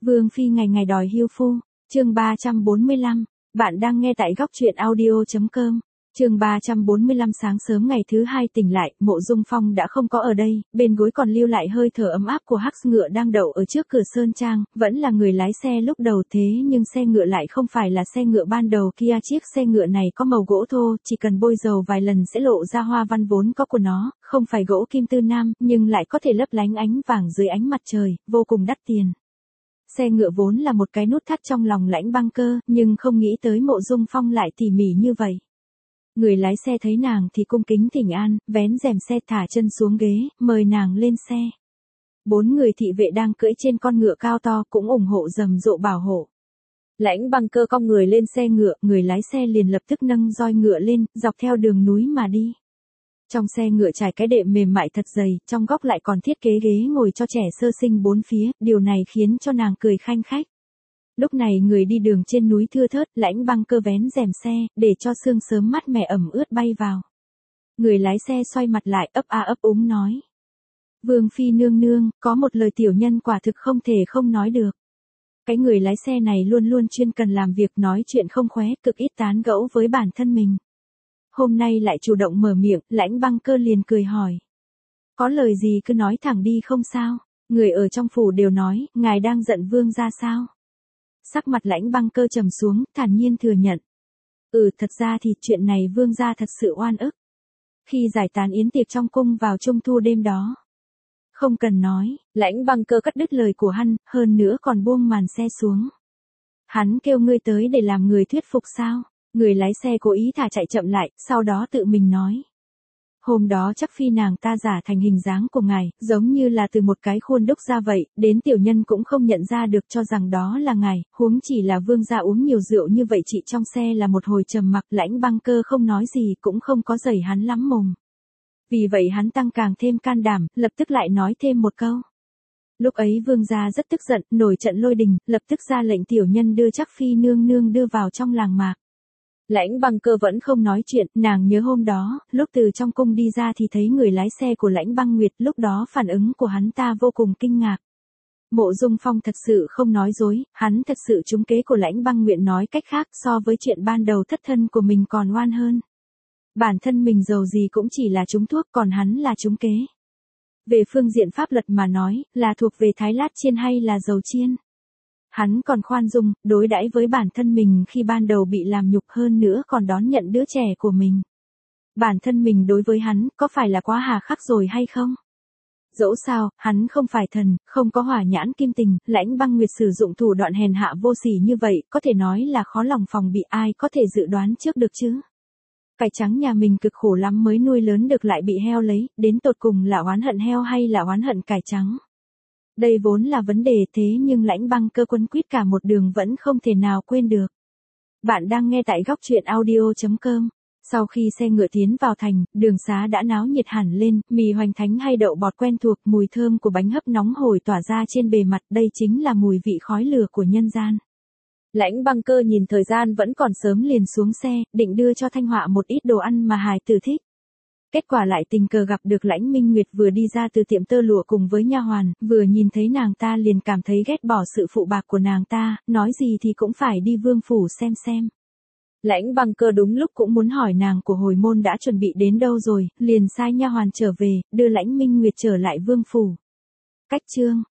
Vương phi ngày ngày đòi hiêu phu, chương 345, bạn đang nghe tại góc truyện audio.com. Chương 345 sáng sớm ngày thứ hai tỉnh lại, Mộ Dung Phong đã không có ở đây, bên gối còn lưu lại hơi thở ấm áp của hắc ngựa đang đậu ở trước cửa sơn trang, vẫn là người lái xe lúc đầu thế nhưng xe ngựa lại không phải là xe ngựa ban đầu kia, chiếc xe ngựa này có màu gỗ thô, chỉ cần bôi dầu vài lần sẽ lộ ra hoa văn vốn có của nó, không phải gỗ kim tư nam, nhưng lại có thể lấp lánh ánh vàng dưới ánh mặt trời, vô cùng đắt tiền. Xe ngựa vốn là một cái nút thắt trong lòng Lãnh Băng Cơ, nhưng không nghĩ tới Mộ Dung Phong lại tỉ mỉ như vậy. Người lái xe thấy nàng thì cung kính thỉnh an, vén rèm xe thả chân xuống ghế, mời nàng lên xe. 4 người thị vệ đang cưỡi trên con ngựa cao to cũng ủng hộ rầm rộ bảo hộ. Lãnh Băng Cơ cong người lên xe ngựa, người lái xe liền lập tức nâng roi ngựa lên, dọc theo đường núi mà đi. Trong xe ngựa trải cái đệm mềm mại thật dày, trong góc lại còn thiết kế ghế ngồi cho trẻ sơ sinh 4 phía, điều này khiến cho nàng cười khanh khách. Lúc này người đi đường trên núi thưa thớt, Lãnh Băng Cơ vén rèm xe, để cho sương sớm mát mẻ ẩm ướt bay vào. Người lái xe xoay mặt lại ấp a ấp úng nói. Vương phi nương nương, có một lời tiểu nhân quả thực không thể không nói được. Cái người lái xe này luôn luôn chuyên cần làm việc nói chuyện không khóe, cực ít tán gẫu với bản thân mình. Hôm nay lại chủ động mở miệng, Lãnh Băng Cơ liền cười hỏi. Có lời gì cứ nói thẳng đi không sao, người ở trong phủ đều nói, ngài đang giận vương ra sao? Sắc mặt Lãnh Băng Cơ trầm xuống, thản nhiên thừa nhận. Thật ra thì chuyện này vương gia thật sự oan ức. Khi giải tán yến tiệc trong cung vào trung thu đêm đó. Không cần nói, Lãnh Băng Cơ cắt đứt lời của hắn, hơn nữa còn buông màn xe xuống. Hắn kêu ngươi tới để làm người thuyết phục sao? Người lái xe cố ý thả chạy chậm lại, sau đó tự mình nói. Hôm đó chắc phi nàng ta giả thành hình dáng của ngài, giống như là từ một cái khuôn đúc ra vậy, đến tiểu nhân cũng không nhận ra được cho rằng đó là ngài, huống chỉ là vương gia uống nhiều rượu như vậy. Chị trong xe là một hồi trầm mặc, Lãnh Băng Cơ không nói gì cũng không có giày hắn lắm mồm. Vì vậy hắn tăng càng thêm can đảm, lập tức lại nói thêm một câu. Lúc ấy vương gia rất tức giận, nổi trận lôi đình, lập tức ra lệnh tiểu nhân đưa chắc phi nương nương đưa vào trong làng mạc. Lãnh Băng Cơ vẫn không nói chuyện, nàng nhớ hôm đó, lúc từ trong cung đi ra thì thấy người lái xe của Lãnh Băng Nguyệt, lúc đó phản ứng của hắn ta vô cùng kinh ngạc. Mộ Dung Phong thật sự không nói dối, hắn thật sự trúng kế của Lãnh Băng Nguyệt, nói cách khác so với chuyện ban đầu thất thân của mình còn oan hơn. Bản thân mình dầu gì cũng chỉ là trúng thuốc, còn hắn là trúng kế. Về phương diện pháp luật mà nói, là thuộc về thái lát chiên hay là dầu chiên. Hắn còn khoan dung, đối đãi với bản thân mình khi ban đầu bị làm nhục, hơn nữa còn đón nhận đứa trẻ của mình. Bản thân mình đối với hắn, có phải là quá hà khắc rồi hay không? Dẫu sao, hắn không phải thần, không có hỏa nhãn kim tình, Lãnh Băng Nguyệt sử dụng thủ đoạn hèn hạ vô sỉ như vậy, có thể nói là khó lòng phòng bị, ai có thể dự đoán trước được chứ? Cải trắng nhà mình cực khổ lắm mới nuôi lớn được lại bị heo lấy, đến tột cùng là oán hận heo hay là oán hận cải trắng? Đây vốn là vấn đề, thế nhưng Lãnh Băng Cơ quấn quýt cả một đường vẫn không thể nào quên được. Bạn đang nghe tại góc truyện audio.com. Sau khi xe ngựa tiến vào thành, đường xá đã náo nhiệt hẳn lên, mì hoành thánh hay đậu bọt quen thuộc, mùi thơm của bánh hấp nóng hổi tỏa ra trên bề mặt, đây chính là mùi vị khói lửa của nhân gian. Lãnh Băng Cơ nhìn thời gian vẫn còn sớm liền xuống xe, định đưa cho Thanh Họa một ít đồ ăn mà hài tử thích. Kết quả lại tình cờ gặp được Lãnh Minh Nguyệt vừa đi ra từ tiệm tơ lụa cùng với nha hoàn, vừa nhìn thấy nàng ta liền cảm thấy ghét bỏ sự phụ bạc của nàng ta, nói gì thì cũng phải đi vương phủ xem. Lãnh Băng Cơ đúng lúc cũng muốn hỏi nàng của hồi môn đã chuẩn bị đến đâu rồi, liền sai nha hoàn trở về, đưa Lãnh Minh Nguyệt trở lại vương phủ. Cách chương